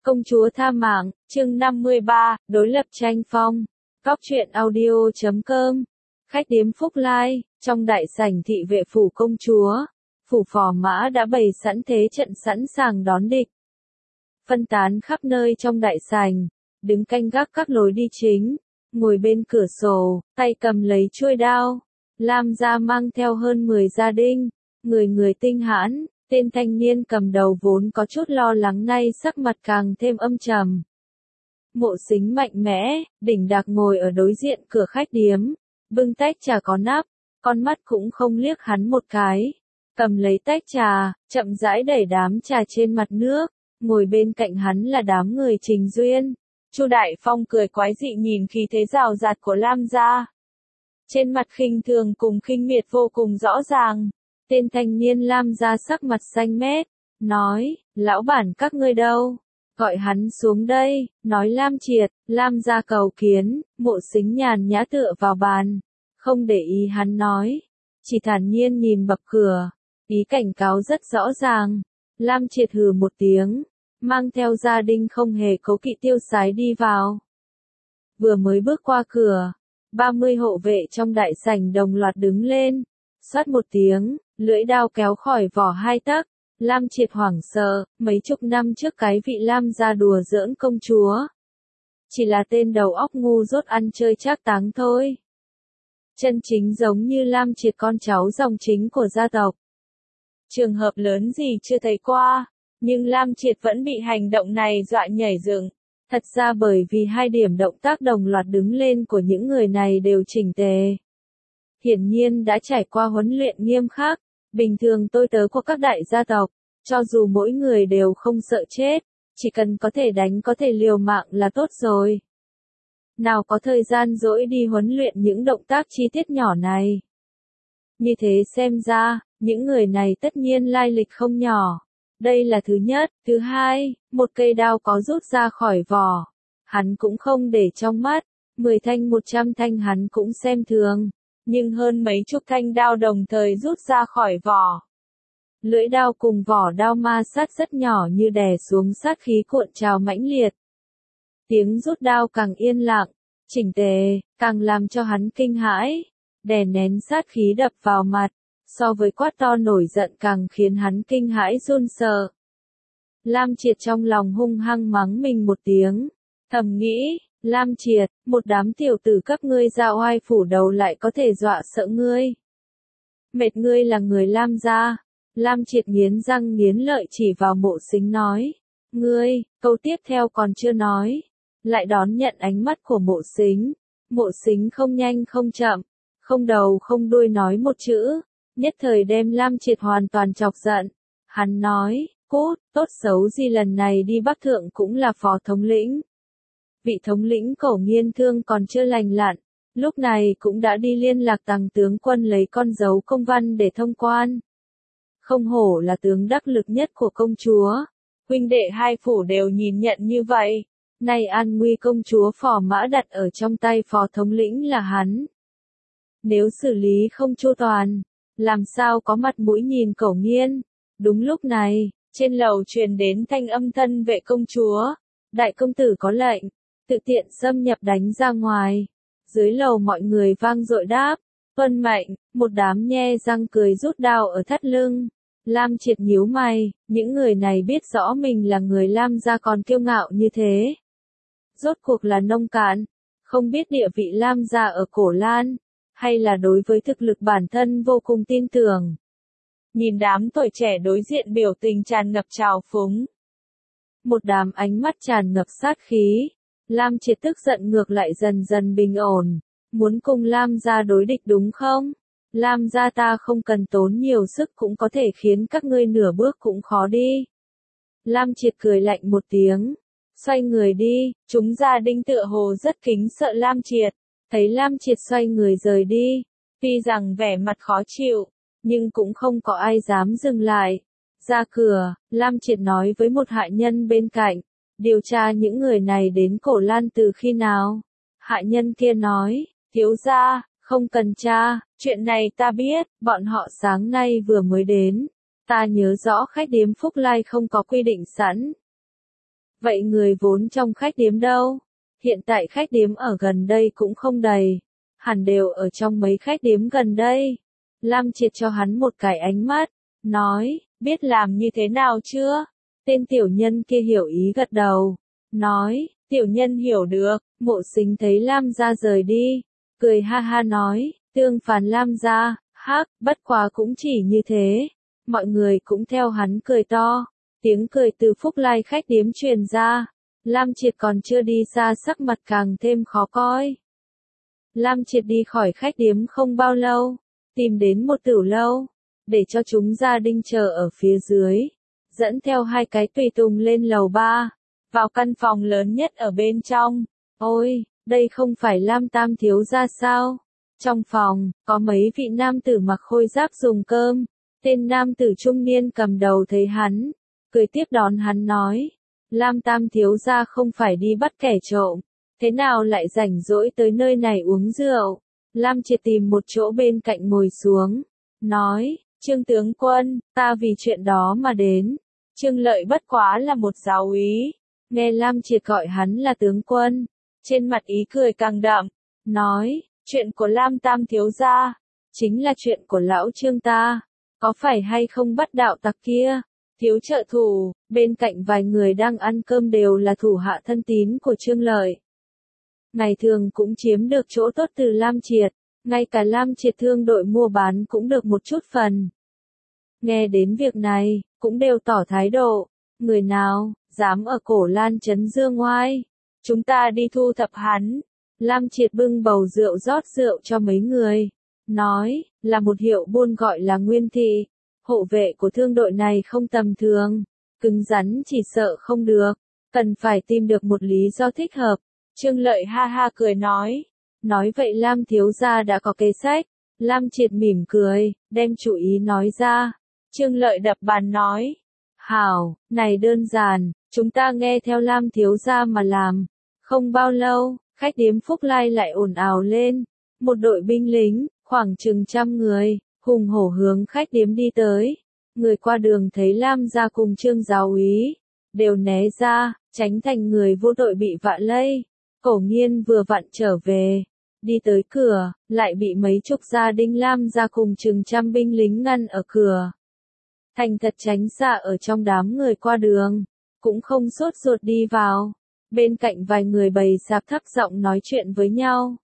Công chúa tha mạng, chương 53, đối lập tranh phong. Góc truyện audio.com. Khách điếm Phúc Lai, trong đại sảnh thị vệ phủ công chúa. Phủ phò mã đã bày sẵn thế trận sẵn sàng đón địch. Phân tán khắp nơi trong đại sảnh, đứng canh gác các lối đi chính, ngồi bên cửa sổ, tay cầm lấy chuôi đao. Lam gia mang theo hơn 10 gia đình, người người tinh hãn. Tên thanh niên cầm đầu vốn có chút lo lắng nay sắc mặt càng thêm âm trầm. Mộ Sính mạnh mẽ, đỉnh đạc ngồi ở đối diện cửa khách điếm, bưng tách trà có nắp, con mắt cũng không liếc hắn một cái. Cầm lấy tách trà, chậm rãi đẩy đám trà trên mặt nước, ngồi bên cạnh hắn là đám người Trình Duyên. Chu Đại Phong cười quái dị nhìn khí thế rào rạt của Lam gia. Trên mặt khinh thường cùng khinh miệt vô cùng rõ ràng. Tên thanh niên Lam gia sắc mặt xanh mét, nói, lão bản các ngươi đâu? Gọi hắn xuống đây, nói Lam Triệt, Lam gia cầu kiến. Mộ Sính nhàn nhã tựa vào bàn, không để ý hắn nói, chỉ thản nhiên nhìn bập cửa, ý cảnh cáo rất rõ ràng. Lam Triệt hừ một tiếng, mang theo gia đình không hề cố kỵ tiêu sái đi vào. Vừa mới bước qua cửa, 30 hộ vệ trong đại sảnh đồng loạt đứng lên, xoát một tiếng, lưỡi đao kéo khỏi vỏ 2 tấc. Lam Triệt hoảng sợ, mấy chục năm trước cái vị Lam gia đùa giỡn công chúa. Chỉ là tên đầu óc ngu dốt ăn chơi trác táng thôi. Chân chính giống như Lam Triệt con cháu dòng chính của gia tộc. Trường hợp lớn gì chưa thấy qua, nhưng Lam Triệt vẫn bị hành động này dọa nhảy dựng. Thật ra bởi vì 2 điểm động tác đồng loạt đứng lên của những người này đều chỉnh tề. Hiển nhiên đã trải qua huấn luyện nghiêm khắc. Bình thường tôi tớ của các đại gia tộc, cho dù mỗi người đều không sợ chết, chỉ cần có thể đánh có thể liều mạng là tốt rồi. Nào có thời gian rỗi đi huấn luyện những động tác chi tiết nhỏ này. Như thế xem ra, những người này tất nhiên lai lịch không nhỏ. Đây là thứ nhất. Thứ hai, một cây đao có rút ra khỏi vỏ. Hắn cũng không để trong mắt, 10 thanh 100 thanh hắn cũng xem thường. Nhưng hơn mấy chục thanh đao đồng thời rút ra khỏi vỏ. Lưỡi đao cùng vỏ đao ma sát rất nhỏ như đè xuống sát khí cuộn trào mãnh liệt. Tiếng rút đao càng yên lặng, chỉnh tề, càng làm cho hắn kinh hãi, đè nén sát khí đập vào mặt, so với quát to nổi giận càng khiến hắn kinh hãi run sợ. Lam Triệt trong lòng hung hăng mắng mình một tiếng, thầm nghĩ, Lam Triệt, một đám tiểu tử các ngươi ra oai phủ đầu lại có thể dọa sợ ngươi. Mệt ngươi là người Lam gia. Lam Triệt nghiến răng nghiến lợi chỉ vào Mộ Sính nói. Ngươi, câu tiếp theo còn chưa nói. Lại đón nhận ánh mắt của Mộ Sính. Mộ Sính không nhanh không chậm, không đầu không đuôi nói một chữ. Nhất thời đem Lam Triệt hoàn toàn chọc giận. Hắn nói, cút, tốt xấu gì lần này đi Bắc Thượng cũng là phó thống lĩnh. Vị thống lĩnh Cổ Nghiên Thương còn chưa lành lặn, lúc này cũng đã đi liên lạc Tằng tướng quân lấy con dấu công văn để thông quan. Không hổ là tướng đắc lực nhất của công chúa, huynh đệ hai phủ đều nhìn nhận như vậy. Nay an nguy công chúa phò mã đặt ở trong tay phó thống lĩnh là hắn. Nếu xử lý không chu toàn, làm sao có mặt mũi nhìn Cổ Nghiên. Đúng lúc này, trên lầu truyền đến thanh âm thân vệ công chúa. Đại công tử có lệnh, tự tiện xâm nhập đánh ra ngoài. Dưới lầu mọi người vang dội đáp, tuân mệnh. Một đám nhe răng cười rút đao ở thắt lưng. Lam Triệt nhíu mày, những người này biết rõ mình là người Lam gia còn kiêu ngạo như thế. Rốt cuộc là nông cạn, không biết địa vị Lam gia ở Cổ Lan, hay là đối với thực lực bản thân vô cùng tin tưởng. Nhìn đám tuổi trẻ đối diện biểu tình tràn ngập trào phúng. Một đám ánh mắt tràn ngập sát khí. Lam Triệt tức giận ngược lại dần dần bình ổn. Muốn cùng Lam gia đối địch đúng không? Lam gia ta không cần tốn nhiều sức cũng có thể khiến các ngươi nửa bước cũng khó đi. Lam Triệt cười lạnh một tiếng. Xoay người đi, chúng gia đình tựa hồ rất kính sợ Lam Triệt. Thấy Lam Triệt xoay người rời đi. Tuy rằng vẻ mặt khó chịu, nhưng cũng không có ai dám dừng lại. Ra cửa, Lam Triệt nói với một hạ nhân bên cạnh. Điều tra những người này đến Cổ Lan từ khi nào? Hạ nhân kia nói, thiếu gia, không cần tra, chuyện này ta biết, bọn họ sáng nay vừa mới đến. Ta nhớ rõ khách điếm Phúc Lai không có quy định sẵn. Vậy người vốn trong khách điếm đâu? Hiện tại khách điếm ở gần đây cũng không đầy. Hẳn đều ở trong mấy khách điếm gần đây. Lam Triệt cho hắn một cái ánh mắt, nói, biết làm như thế nào chưa? Tên tiểu nhân kia hiểu ý gật đầu, nói, tiểu nhân hiểu được. Mộ Sính thấy Lam gia rời đi, cười ha ha nói, tương phản Lam gia, hắc, bất quá cũng chỉ như thế. Mọi người cũng theo hắn cười to, tiếng cười từ Phúc Lai khách điếm truyền ra. Lam Triệt còn chưa đi xa sắc mặt càng thêm khó coi. Lam Triệt đi khỏi khách điếm không bao lâu, tìm đến một tửu lâu, để cho chúng gia đình chờ ở phía dưới, dẫn theo hai cái tùy tùng lên lầu 3, vào căn phòng lớn nhất ở bên trong. Ôi, đây không phải Lam Tam thiếu gia sao? Trong phòng, có mấy vị nam tử mặc khôi giáp dùng cơm, tên nam tử trung niên cầm đầu thấy hắn, cười tiếp đón hắn nói, Lam Tam thiếu gia không phải đi bắt kẻ trộm, thế nào lại rảnh rỗi tới nơi này uống rượu? Lam Triệt tìm một chỗ bên cạnh ngồi xuống, nói, Trương tướng quân, ta vì chuyện đó mà đến. Trương Lợi bất quá là một giáo úy, nghe Lam Triệt gọi hắn là tướng quân, trên mặt ý cười càng đậm, nói, chuyện của Lam Tam thiếu gia, chính là chuyện của lão Trương ta, có phải hay không bắt đạo tặc kia? Thiếu trợ thủ, bên cạnh vài người đang ăn cơm đều là thủ hạ thân tín của Trương Lợi. Ngày thường cũng chiếm được chỗ tốt từ Lam Triệt, ngay cả Lam Triệt thương đội mua bán cũng được một chút phần. Nghe đến việc này, cũng đều tỏ thái độ, người nào, dám ở Cổ Lan trấn dương ngoai, chúng ta đi thu thập hắn. Lam Triệt bưng bầu rượu rót rượu cho mấy người, nói, là một hiệu buôn gọi là Nguyên Thị, hộ vệ của thương đội này không tầm thường, cứng rắn chỉ sợ không được, cần phải tìm được một lý do thích hợp. Trương Lợi ha ha cười nói vậy Lam thiếu gia đã có kế sách. Lam Triệt mỉm cười, đem chủ ý nói ra. Trương Lợi đập bàn nói, hảo, này đơn giản, chúng ta nghe theo Lam thiếu gia mà làm. Không bao lâu, khách điếm Phúc Lai lại ồn ào lên, một đội binh lính, khoảng chừng 100 người, hùng hổ hướng khách điếm đi tới. Người qua đường thấy Lam gia cùng Trương giáo úy, đều né ra, tránh thành người vô tội bị vạ lây. Cổ Nghiên vừa vặn trở về, đi tới cửa, lại bị mấy chục gia đình Lam gia cùng chừng 100 binh lính ngăn ở cửa. Thành thật tránh xa ở trong đám người qua đường, cũng không sốt ruột đi vào. Bên cạnh vài người bày sạp thấp giọng nói chuyện với nhau.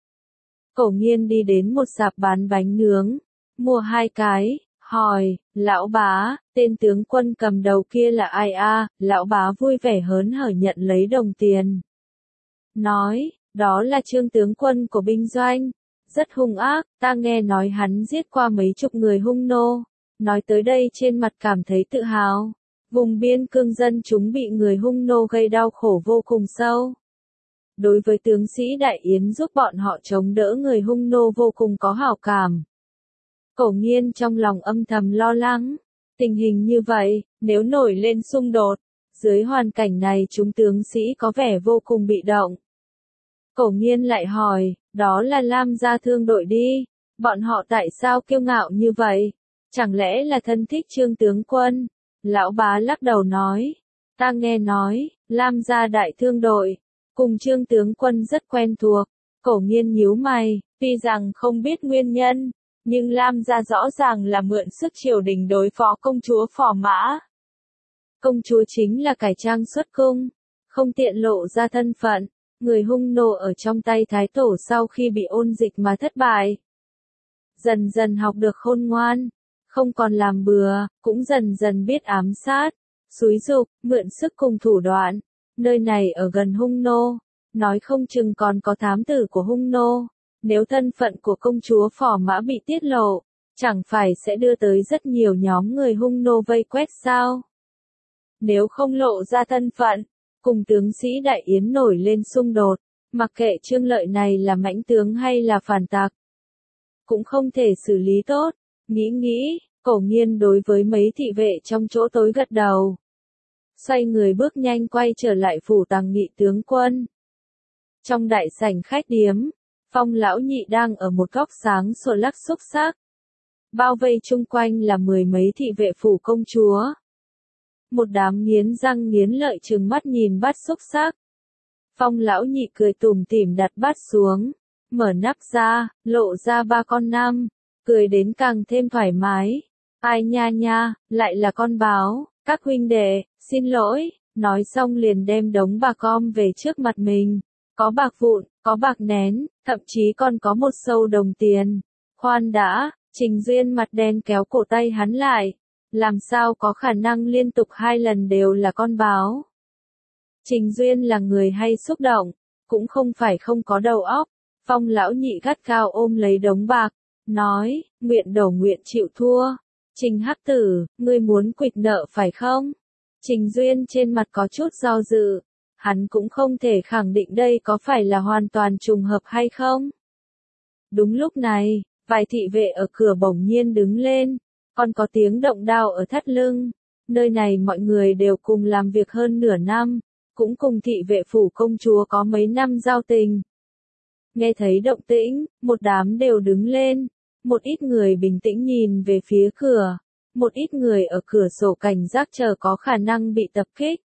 Cổ Nghiên đi đến một sạp bán bánh nướng, mua 2 cái, hỏi, lão bá, tên tướng quân cầm đầu kia là ai a? Lão bá vui vẻ hớn hở nhận lấy đồng tiền. Nói, đó là Trương tướng quân của binh doanh, rất hung ác, ta nghe nói hắn giết qua mấy chục người hung nô. Nói tới đây trên mặt cảm thấy tự hào. Vùng biên cương dân chúng bị người hung nô gây đau khổ vô cùng sâu. Đối với tướng sĩ Đại Yến giúp bọn họ chống đỡ người hung nô vô cùng có hảo cảm. Cổ Nghiên trong lòng âm thầm lo lắng. Tình hình như vậy, nếu nổi lên xung đột, dưới hoàn cảnh này chúng tướng sĩ có vẻ vô cùng bị động. Cổ Nghiên lại hỏi, đó là Lam gia thương đội đi, bọn họ tại sao kiêu ngạo như vậy? Chẳng lẽ là thân thích Trương tướng quân? Lão bá lắc đầu nói, ta nghe nói, Lam gia đại thương đội, cùng Trương tướng quân rất quen thuộc. Cổ Nghiên nhíu mày, tuy rằng không biết nguyên nhân, nhưng Lam gia rõ ràng là mượn sức triều đình đối phó công chúa Phò Mã. Công chúa chính là cải trang xuất cung, không tiện lộ ra thân phận, người hung nô ở trong tay thái tổ sau khi bị ôn dịch mà thất bại. Dần dần học được khôn ngoan, không còn làm bừa, cũng dần dần biết ám sát, xúi giục, mượn sức cùng thủ đoạn. Nơi này ở gần hung nô, nói không chừng còn có thám tử của hung nô. Nếu thân phận của công chúa Phò Mã bị tiết lộ, chẳng phải sẽ đưa tới rất nhiều nhóm người hung nô vây quét sao? Nếu không lộ ra thân phận, cùng tướng sĩ Đại Yến nổi lên xung đột, mặc kệ Trương Lợi này là mãnh tướng hay là phản tặc, cũng không thể xử lý tốt. Nghĩ, Cổ Nghiên đối với mấy thị vệ trong chỗ tối gật đầu. Xoay người bước nhanh quay trở lại phủ Tàng Nghị tướng quân. Trong đại sảnh khách điếm, Phong lão nhị đang ở một góc sáng sủa lắc xúc xắc. Bao vây chung quanh là 10 mấy thị vệ phủ công chúa. Một đám nghiến răng nghiến lợi trừng mắt nhìn bát xúc xắc. Phong lão nhị cười tủm tỉm đặt bát xuống, mở nắp ra, lộ ra 3 con năm, cười đến càng thêm thoải mái. Ai nha nha, lại là con báo, các huynh đệ, xin lỗi, nói xong liền đem đống bạc gom về trước mặt mình. Có bạc vụn, có bạc nén, thậm chí còn có một xâu đồng tiền. Khoan đã, Trình Duyên mặt đen kéo cổ tay hắn lại. Làm sao có khả năng liên tục 2 lần đều là con báo? Trình Duyên là người hay xúc động, cũng không phải không có đầu óc. Phong lão nhị gắt gao ôm lấy đống bạc, nói, nguyện đổ nguyện chịu thua. Trình Hắc Tử, ngươi muốn quỵt nợ phải không? Trình Duyên trên mặt có chút do dự, hắn cũng không thể khẳng định đây có phải là hoàn toàn trùng hợp hay không. Đúng lúc này, vài thị vệ ở cửa bỗng nhiên đứng lên, còn có tiếng động đao ở thắt lưng. Nơi này mọi người đều cùng làm việc hơn nửa năm, cũng cùng thị vệ phủ công chúa có mấy năm giao tình. Nghe thấy động tĩnh, một đám đều đứng lên, một ít người bình tĩnh nhìn về phía cửa, một ít người ở cửa sổ cảnh giác chờ có khả năng bị tập kích.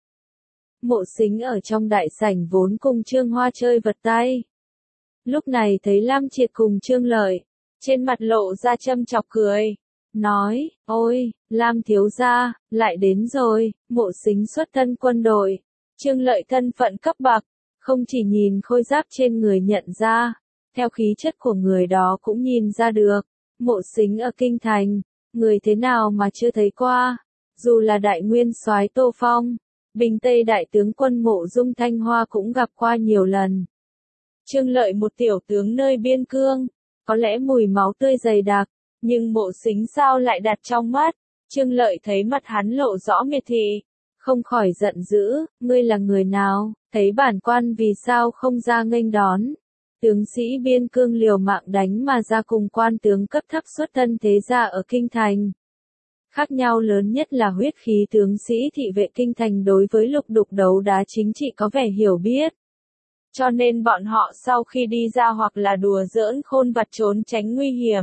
Mộ Sính ở trong đại sảnh vốn cùng Trương Hoa chơi vật tay. Lúc này thấy Lam Triệt cùng Trương Lợi, trên mặt lộ ra châm chọc cười, nói, ôi, Lam thiếu gia, lại đến rồi. Mộ Sính xuất thân quân đội, Trương Lợi thân phận cấp bậc, không chỉ nhìn khôi giáp trên người nhận ra, theo khí chất của người đó cũng nhìn ra được. Mộ Sính ở kinh thành, người thế nào mà chưa thấy qua, dù là đại nguyên soái Tô Phong, Bình Tây đại tướng quân Mộ Dung Thanh Hoa cũng gặp qua nhiều lần. Trương Lợi một tiểu tướng nơi biên cương, có lẽ mùi máu tươi dày đặc, nhưng Mộ Sính sao lại đặt trong mắt. Trương Lợi thấy mặt hắn lộ rõ miệt thị, không khỏi giận dữ, ngươi là người nào, thấy bản quan vì sao không ra nghênh đón. Tướng sĩ biên cương liều mạng đánh mà ra cùng quan tướng cấp thấp xuất thân thế gia ở kinh thành. Khác nhau lớn nhất là huyết khí tướng sĩ thị vệ kinh thành đối với lục đục đấu đá chính trị có vẻ hiểu biết. Cho nên bọn họ sau khi đi ra hoặc là đùa giỡn khôn vặt trốn tránh nguy hiểm,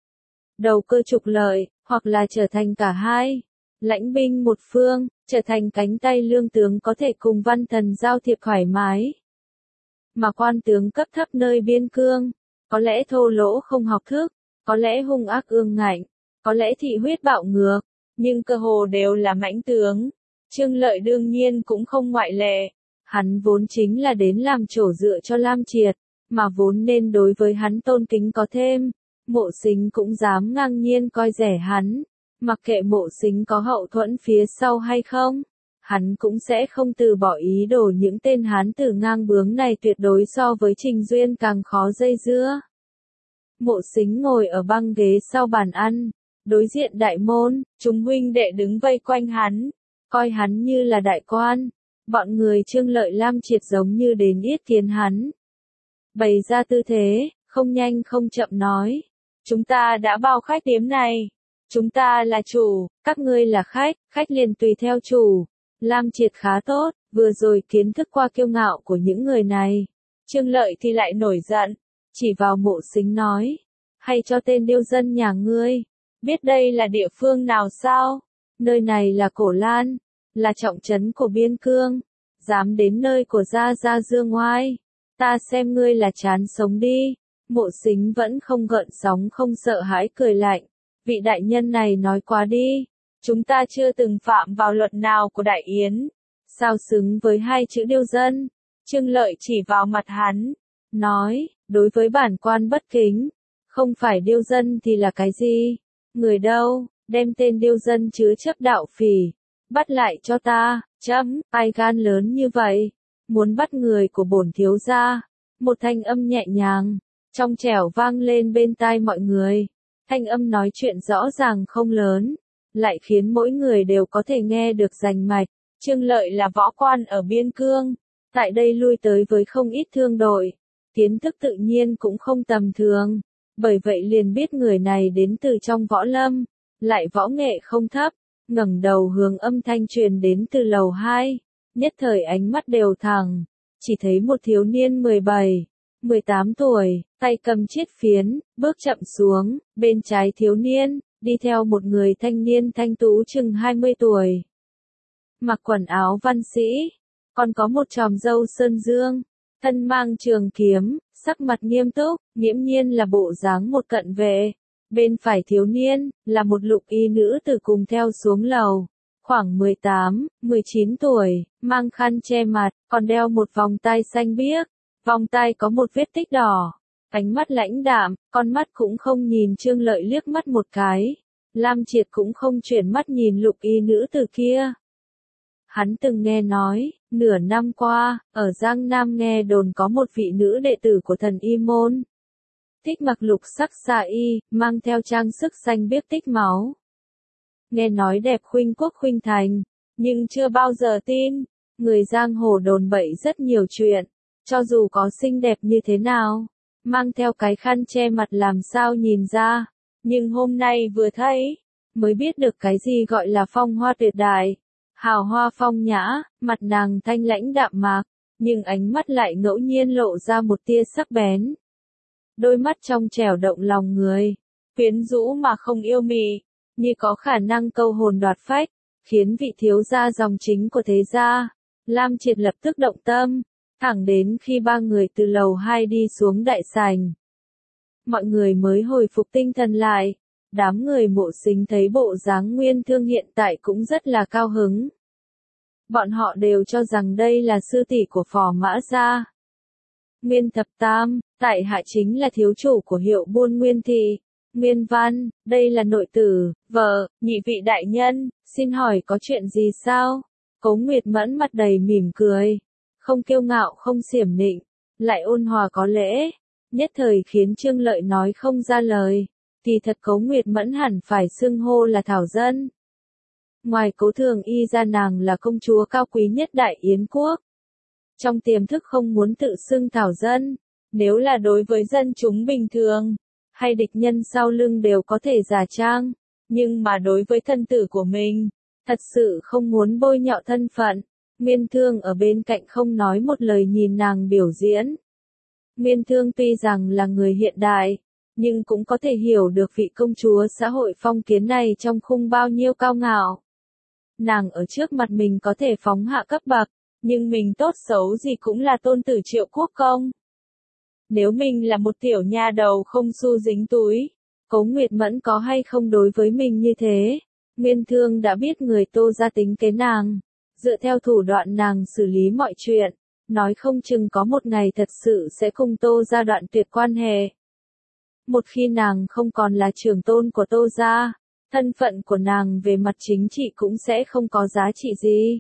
đầu cơ trục lợi, hoặc là trở thành cả hai. Lãnh binh một phương, trở thành cánh tay lương tướng có thể cùng văn thần giao thiệp thoải mái. Mà quan tướng cấp thấp nơi biên cương, có lẽ thô lỗ không học thức, có lẽ hung ác ương ngạnh, có lẽ thị huyết bạo ngược, nhưng cơ hồ đều là mãnh tướng. Trương Lợi đương nhiên cũng không ngoại lệ. Hắn vốn chính là đến làm chỗ dựa cho Lam Triệt, mà vốn nên đối với hắn tôn kính có thêm. Mộ Sính cũng dám ngang nhiên coi rẻ hắn, mặc kệ Mộ Sính có hậu thuẫn phía sau hay không, hắn cũng sẽ không từ bỏ ý đồ. Những tên hán tử ngang bướng này tuyệt đối so với Trình Duyên càng khó dây dưa. Mộ Sính ngồi ở băng ghế sau bàn ăn, đối diện đại môn, chúng huynh đệ đứng vây quanh hắn, coi hắn như là đại quan. Bọn người Trương Lợi Lam Triệt giống như đến yết kiến hắn, bày ra tư thế, không nhanh không chậm nói, chúng ta đã bao khách điếm này, chúng ta là chủ, các ngươi là khách, khách liền tùy theo chủ. Lam Triệt khá tốt, vừa rồi kiến thức qua kiêu ngạo của những người này. Trương Lợi thì lại nổi giận, chỉ vào Mộ Sính nói, hay cho tên điêu dân nhà ngươi, biết đây là địa phương nào sao? Nơi này là Cổ Lan, là trọng trấn của biên cương, dám đến nơi của Gia Gia Dương Ngoai, ta xem ngươi là chán sống đi. Mộ Sính vẫn không gợn sóng không sợ hãi cười lạnh, vị đại nhân này nói quá đi, chúng ta chưa từng phạm vào luật nào của Đại Yến, sao xứng với 2 chữ điêu dân. Trương Lợi chỉ vào mặt hắn, nói, đối với bản quan bất kính, không phải điêu dân thì là cái gì? Người đâu, đem tên điêu dân chứa chấp đạo phỉ, bắt lại cho ta. Chấm, ai gan lớn như vậy, muốn bắt người của bổn thiếu gia. Một thanh âm nhẹ nhàng, trong trẻo vang lên bên tai mọi người. Thanh âm nói chuyện rõ ràng không lớn, lại khiến mỗi người đều có thể nghe được rành mạch. Trương Lợi là võ quan ở biên cương, tại đây lui tới với không ít thương đội, kiến thức tự nhiên cũng không tầm thường, bởi vậy liền biết người này đến từ trong võ lâm, lại võ nghệ không thấp. Ngẩng đầu hướng âm thanh truyền đến từ lầu 2, nhất thời ánh mắt đều thẳng, chỉ thấy một thiếu niên 17, 18 tuổi, tay cầm chiết phiến, bước chậm xuống, bên trái thiếu niên, đi theo một người thanh niên thanh tú chừng 20 tuổi. mặc quần áo văn sĩ, còn có một chòm râu sơn dương, thân mang trường kiếm, sắc mặt nghiêm túc, nghiễm nhiên là bộ dáng một cận vệ. Bên phải thiếu niên, là một lục y nữ tử cùng theo xuống lầu, khoảng 18, 19 tuổi, mang khăn che mặt, còn đeo một vòng tai xanh biếc, vòng tai có một vết tích đỏ, ánh mắt lãnh đạm, con mắt cũng không nhìn Trương Lợi liếc mắt một cái. Lam Triệt cũng không chuyển mắt nhìn lục y nữ tử kia. Hắn từng nghe nói, nửa năm qua, ở Giang Nam nghe đồn có một vị nữ đệ tử của thần y môn. Thích mặc lục sắc xa y, mang theo trang sức xanh biếc tích máu. Nghe nói đẹp khuynh quốc khuynh thành, nhưng chưa bao giờ tin. Người giang hồ đồn bậy rất nhiều chuyện, cho dù có xinh đẹp như thế nào, mang theo cái khăn che mặt làm sao nhìn ra. Nhưng hôm nay vừa thấy, mới biết được cái gì gọi là phong hoa tuyệt đại, hào hoa phong nhã, mặt nàng thanh lãnh đạm mạc, nhưng ánh mắt lại ngẫu nhiên lộ ra một tia sắc bén. Đôi mắt trong trẻo động lòng người, quyến rũ mà không yêu mị, như có khả năng câu hồn đoạt phách, khiến vị thiếu gia dòng chính của thế gia, Lam Triệt lập tức động tâm, thẳng đến khi ba người từ lầu 2 đi xuống đại sảnh. Mọi người mới hồi phục tinh thần lại, đám người Mộ Sính thấy bộ dáng Nguyên Thương hiện tại cũng rất là cao hứng. Bọn họ đều cho rằng đây là sư tỷ của Phò Mã gia. Nguyên Thập Tam, tại hạ chính là thiếu chủ của hiệu buôn Nguyên Thị. Nguyên Văn, đây là nội tử, vợ, nhị vị đại nhân, xin hỏi có chuyện gì sao? Cố Nguyệt Mẫn mặt đầy mỉm cười, không kiêu ngạo không xiểm nịnh, lại ôn hòa có lễ, nhất thời khiến Trương Lợi nói không ra lời. Kỳ thật Cố Nguyệt Mẫn hẳn phải xưng hô là Thảo Dân. Ngoài Cố Thường Y ra nàng là công chúa cao quý nhất Đại Yến quốc. Trong tiềm thức không muốn tự xưng Thảo Dân, nếu là đối với dân chúng bình thường, hay địch nhân sau lưng đều có thể giả trang, nhưng mà đối với thân tử của mình, thật sự không muốn bôi nhọ thân phận. Nguyên Thương ở bên cạnh không nói một lời nhìn nàng biểu diễn. Nguyên Thương tuy rằng là người hiện đại, nhưng cũng có thể hiểu được vị công chúa xã hội phong kiến này trong khung bao nhiêu cao ngạo. Nàng ở trước mặt mình có thể phóng hạ cấp bậc, nhưng mình tốt xấu gì cũng là tôn tử Triệu Quốc công. Nếu mình là một tiểu nha đầu không xu dính túi, Cố Nguyệt Mẫn có hay không đối với mình như thế? Nguyên Thương đã biết người Tô gia tính kế nàng, dựa theo thủ đoạn nàng xử lý mọi chuyện, nói không chừng có một ngày thật sự sẽ cùng Tô gia đoạn tuyệt quan hệ. Một khi nàng không còn là trưởng tôn của Tô gia, thân phận của nàng về mặt chính trị cũng sẽ không có giá trị gì.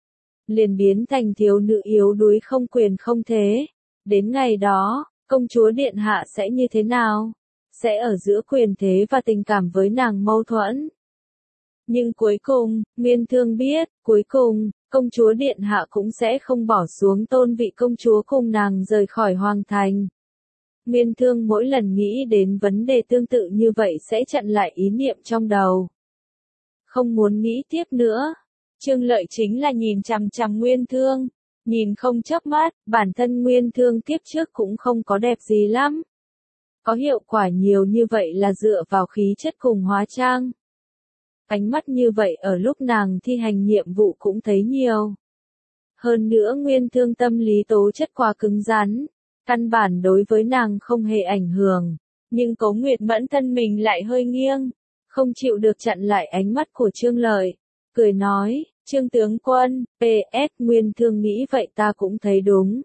Liền biến thành thiếu nữ yếu đuối không quyền không thế. Đến ngày đó, công chúa điện hạ sẽ như thế nào? Sẽ ở giữa quyền thế và tình cảm với nàng mâu thuẫn. Nhưng cuối cùng, Nguyên Thương biết, cuối cùng, công chúa điện hạ cũng sẽ không bỏ xuống tôn vị công chúa cùng nàng rời khỏi hoàng thành. Nguyên Thương mỗi lần nghĩ đến vấn đề tương tự như vậy sẽ chặn lại ý niệm trong đầu. Không muốn nghĩ tiếp nữa. Trương Lợi chính là nhìn chằm chằm Nguyên Thương, nhìn không chớp mắt, bản thân Nguyên Thương kiếp trước cũng không có đẹp gì lắm. Có hiệu quả nhiều như vậy là dựa vào khí chất cùng hóa trang. Ánh mắt như vậy ở lúc nàng thi hành nhiệm vụ cũng thấy nhiều. Hơn nữa Nguyên Thương tâm lý tố chất quá cứng rắn, căn bản đối với nàng không hề ảnh hưởng, nhưng Cố Nguyệt Mẫn thân mình lại hơi nghiêng, không chịu được chặn lại ánh mắt của Trương Lợi, cười nói, Trương tướng quân, PS Nguyên Thương nghĩ vậy ta cũng thấy đúng.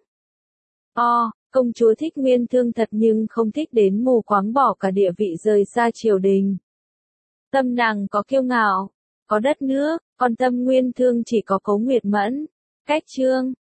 Công chúa thích Nguyên Thương thật nhưng không thích đến mù quáng bỏ cả địa vị rời xa triều đình. Tâm nàng có kiêu ngạo, có đất nước, còn tâm Nguyên Thương chỉ có Cố Nguyệt Mẫn. Cách Trương